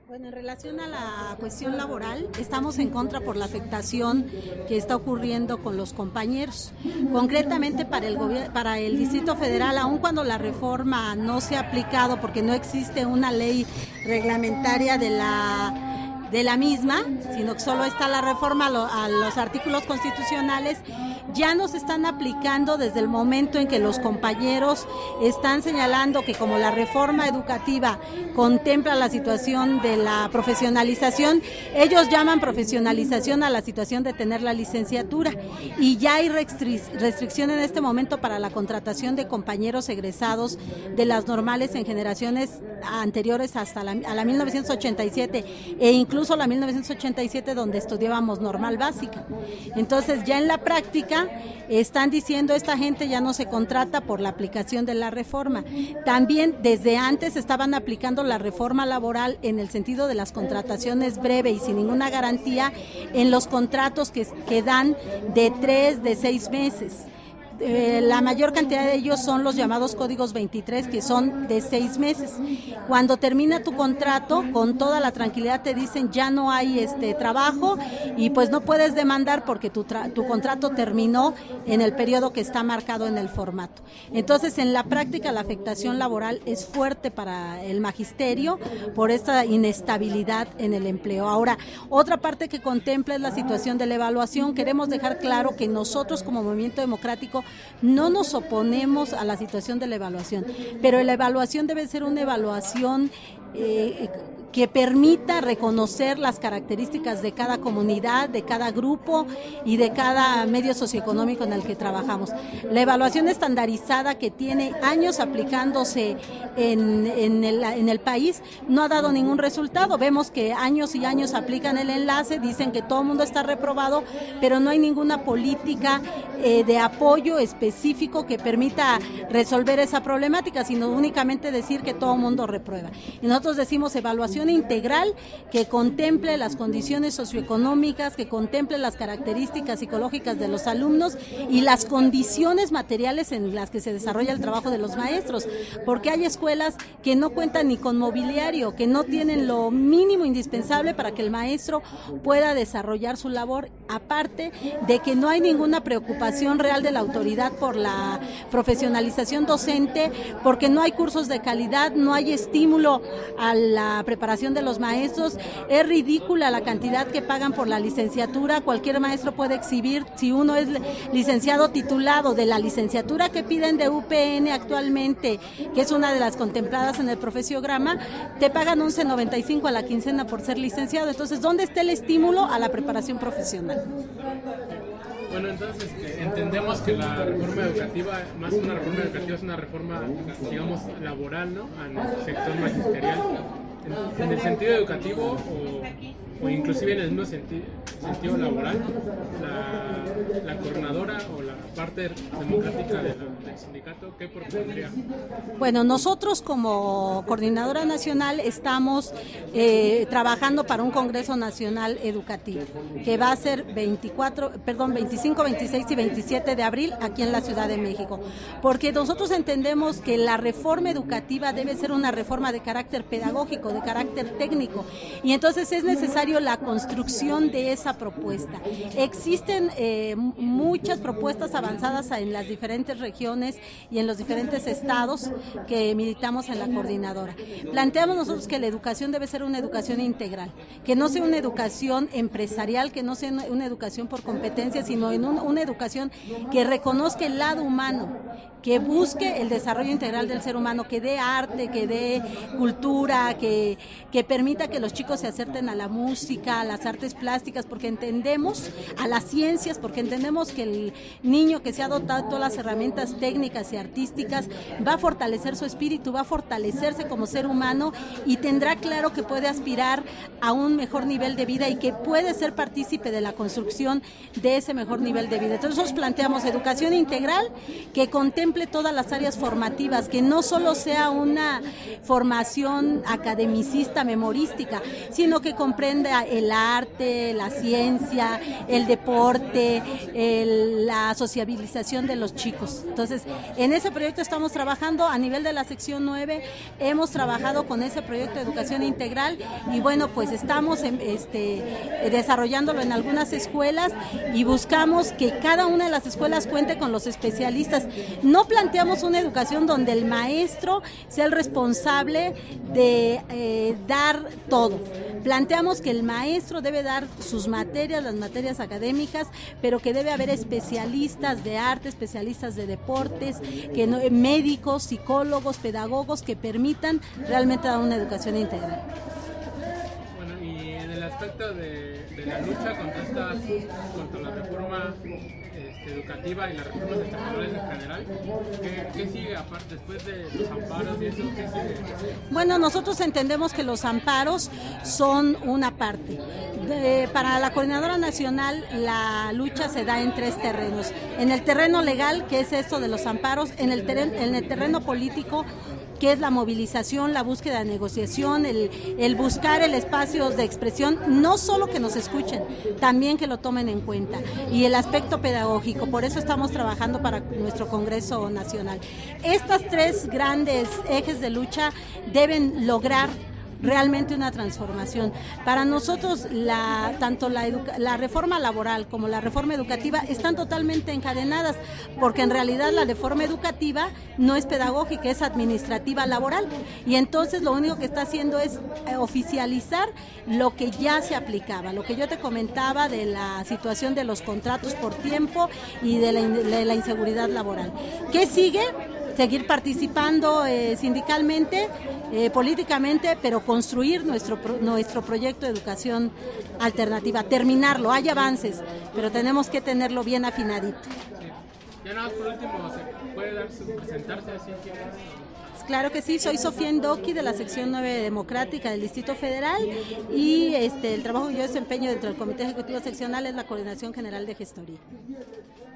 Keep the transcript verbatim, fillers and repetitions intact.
Bueno, en relación a la cuestión laboral, estamos en contra por la afectación que está ocurriendo con los compañeros. Concretamente para el gobierno, para el Distrito Federal, aun cuando la reforma no se ha aplicado porque no existe una ley reglamentaria de la de la misma, sino que solo está la reforma a los artículos constitucionales, ya nos están aplicando desde el momento en que los compañeros están señalando que como la reforma educativa contempla la situación de la profesionalización, ellos llaman profesionalización a la situación de tener la licenciatura, y ya hay restricción en este momento para la contratación de compañeros egresados de las normales en generaciones anteriores hasta la, a la mil novecientos ochenta y siete e incluso la mil novecientos ochenta y siete, donde estudiábamos normal básica. Entonces ya en la práctica están diciendo esta gente ya no se contrata por la aplicación de la reforma. También desde antes estaban aplicando la reforma laboral en el sentido de las contrataciones breve y sin ninguna garantía en los contratos que, que dan de tres, de seis meses. Eh, la mayor cantidad de ellos son los llamados códigos veintitrés, que son de seis meses. Cuando termina tu contrato, con toda la tranquilidad te dicen ya no hay este trabajo y pues no puedes demandar porque tu, tra- tu contrato terminó en el periodo que está marcado en el formato. Entonces, en la práctica, la afectación laboral es fuerte para el magisterio por esta inestabilidad en el empleo. Ahora, otra parte que contempla es la situación de la evaluación. Queremos dejar claro que nosotros como Movimiento Democrático no nos oponemos a la situación de la evaluación, pero la evaluación debe ser una evaluación eh, que permita reconocer las características de cada comunidad, de cada grupo y de cada medio socioeconómico en el que trabajamos. La evaluación estandarizada, que tiene años aplicándose en, en, el, en el país, no ha dado ningún resultado. Vemos que años y años aplican el enlace, dicen que todo el mundo está reprobado, pero no hay ninguna política eh, de apoyo específico que permita resolver esa problemática, sino únicamente decir que todo el mundo reprueba. Y nosotros decimos evaluación integral que contemple las condiciones socioeconómicas, que contemple las características psicológicas de los alumnos y las condiciones materiales en las que se desarrolla el trabajo de los maestros, porque hay escuelas que no cuentan ni con mobiliario, que no tienen lo mínimo indispensable para que el maestro pueda desarrollar su labor, aparte de que no hay ninguna preocupación real de la autoridad por la profesionalización docente, porque no hay cursos de calidad, no hay estímulo a la preparación de los maestros. Es ridícula la cantidad que pagan por la licenciatura. Cualquier maestro puede exhibir, si uno es licenciado titulado de la licenciatura que piden de U P N actualmente, que es una de las contempladas en el profesiograma, te pagan once noventa y cinco a la quincena por ser licenciado. Entonces, ¿dónde está el estímulo a la preparación profesional? Bueno, entonces este, entendemos que la reforma educativa, más que una reforma educativa, es una reforma, digamos, laboral, ¿no?, en el sector magisterial, en, en el sentido educativo o, o inclusive en el mismo senti- sentido laboral. La, la coordinadora o la parte democrática de la, del sindicato, ¿qué propondría? Bueno, nosotros como Coordinadora Nacional estamos eh, trabajando para un Congreso Nacional Educativo que va a ser veinticuatro, perdón, veinticinco, veintiséis y veintisiete de abril aquí en la Ciudad de México, porque nosotros entendemos que la reforma educativa debe ser una reforma de carácter pedagógico, de carácter técnico, y entonces es necesario la construcción de esa propuesta. Existen eh, muchas propuestas avanzadas en las diferentes regiones y en los diferentes estados que militamos en la coordinadora. Planteamos nosotros que la educación debe ser una educación integral, que no sea una educación empresarial, que no sea una educación por competencia, sino en un, una educación que reconozca el lado humano, que busque el desarrollo integral del ser humano, que dé arte, que dé cultura, que, que permita que los chicos se acerquen a la música, a las artes plásticas, porque entendemos, a las ciencias, porque entendemos que el niño que se ha dotado de todas las herramientas técnicas y artísticas va a fortalecer su espíritu, va a fortalecerse como ser humano y tendrá claro que puede aspirar a un mejor nivel de vida y que puede ser partícipe de la construcción de ese mejor nivel de vida. Entonces nosotros planteamos educación integral que contemple todas las áreas formativas, que no solo sea una formación academicista, memorística, sino que comprenda corresponde el arte, la ciencia, el deporte, el, la sociabilización de los chicos. Entonces, en ese proyecto estamos trabajando a nivel de la sección nueve, hemos trabajado con ese proyecto de educación integral y bueno, pues estamos en, este, desarrollándolo en algunas escuelas y buscamos que cada una de las escuelas cuente con los especialistas. No planteamos una educación donde el maestro sea el responsable de eh, dar todo. Planteamos que el maestro debe dar sus materias, las materias académicas, pero que debe haber especialistas de arte, especialistas de deportes, que no, médicos, psicólogos, pedagogos que permitan realmente dar una educación integral. Bueno, y en el aspecto de, de la lucha contra, esta, contra la reforma este, educativa y las reformas estatales en general, ¿qué, qué sigue aparte después de los amparos y eso? ¿Qué sigue? Bueno, nosotros entendemos que los amparos son una parte. De, para la Coordinadora Nacional la lucha se da en tres terrenos. En el terreno legal, que es esto de los amparos, en el terreno, en el terreno político, que es la movilización, la búsqueda de negociación, el, el buscar el espacio de expresión, no solo que nos escuchen, también que lo tomen en cuenta, y el aspecto pedagógico. Por eso estamos trabajando para nuestro Congreso Nacional. Estas tres grandes ejes de lucha deben lograr realmente una transformación. Para nosotros, la, tanto la, educa, la reforma laboral como la reforma educativa están totalmente encadenadas, porque en realidad la reforma educativa no es pedagógica, es administrativa laboral, y entonces lo único que está haciendo es oficializar lo que ya se aplicaba, lo que yo te comentaba de la situación de los contratos por tiempo y de la, de la inseguridad laboral. ¿Qué sigue? Seguir participando eh, sindicalmente, eh, políticamente, pero construir nuestro, nuestro proyecto de educación alternativa, terminarlo. Hay avances, pero tenemos que tenerlo bien afinadito. Sí. Ya nada más por último, ¿se puede dar su, presentarse así? ¿Quién es? Claro que sí, soy Sofía Endoki de la sección nueve democrática del Distrito Federal y este, el trabajo que yo desempeño dentro del Comité Ejecutivo Seccional es la Coordinación General de Gestoría.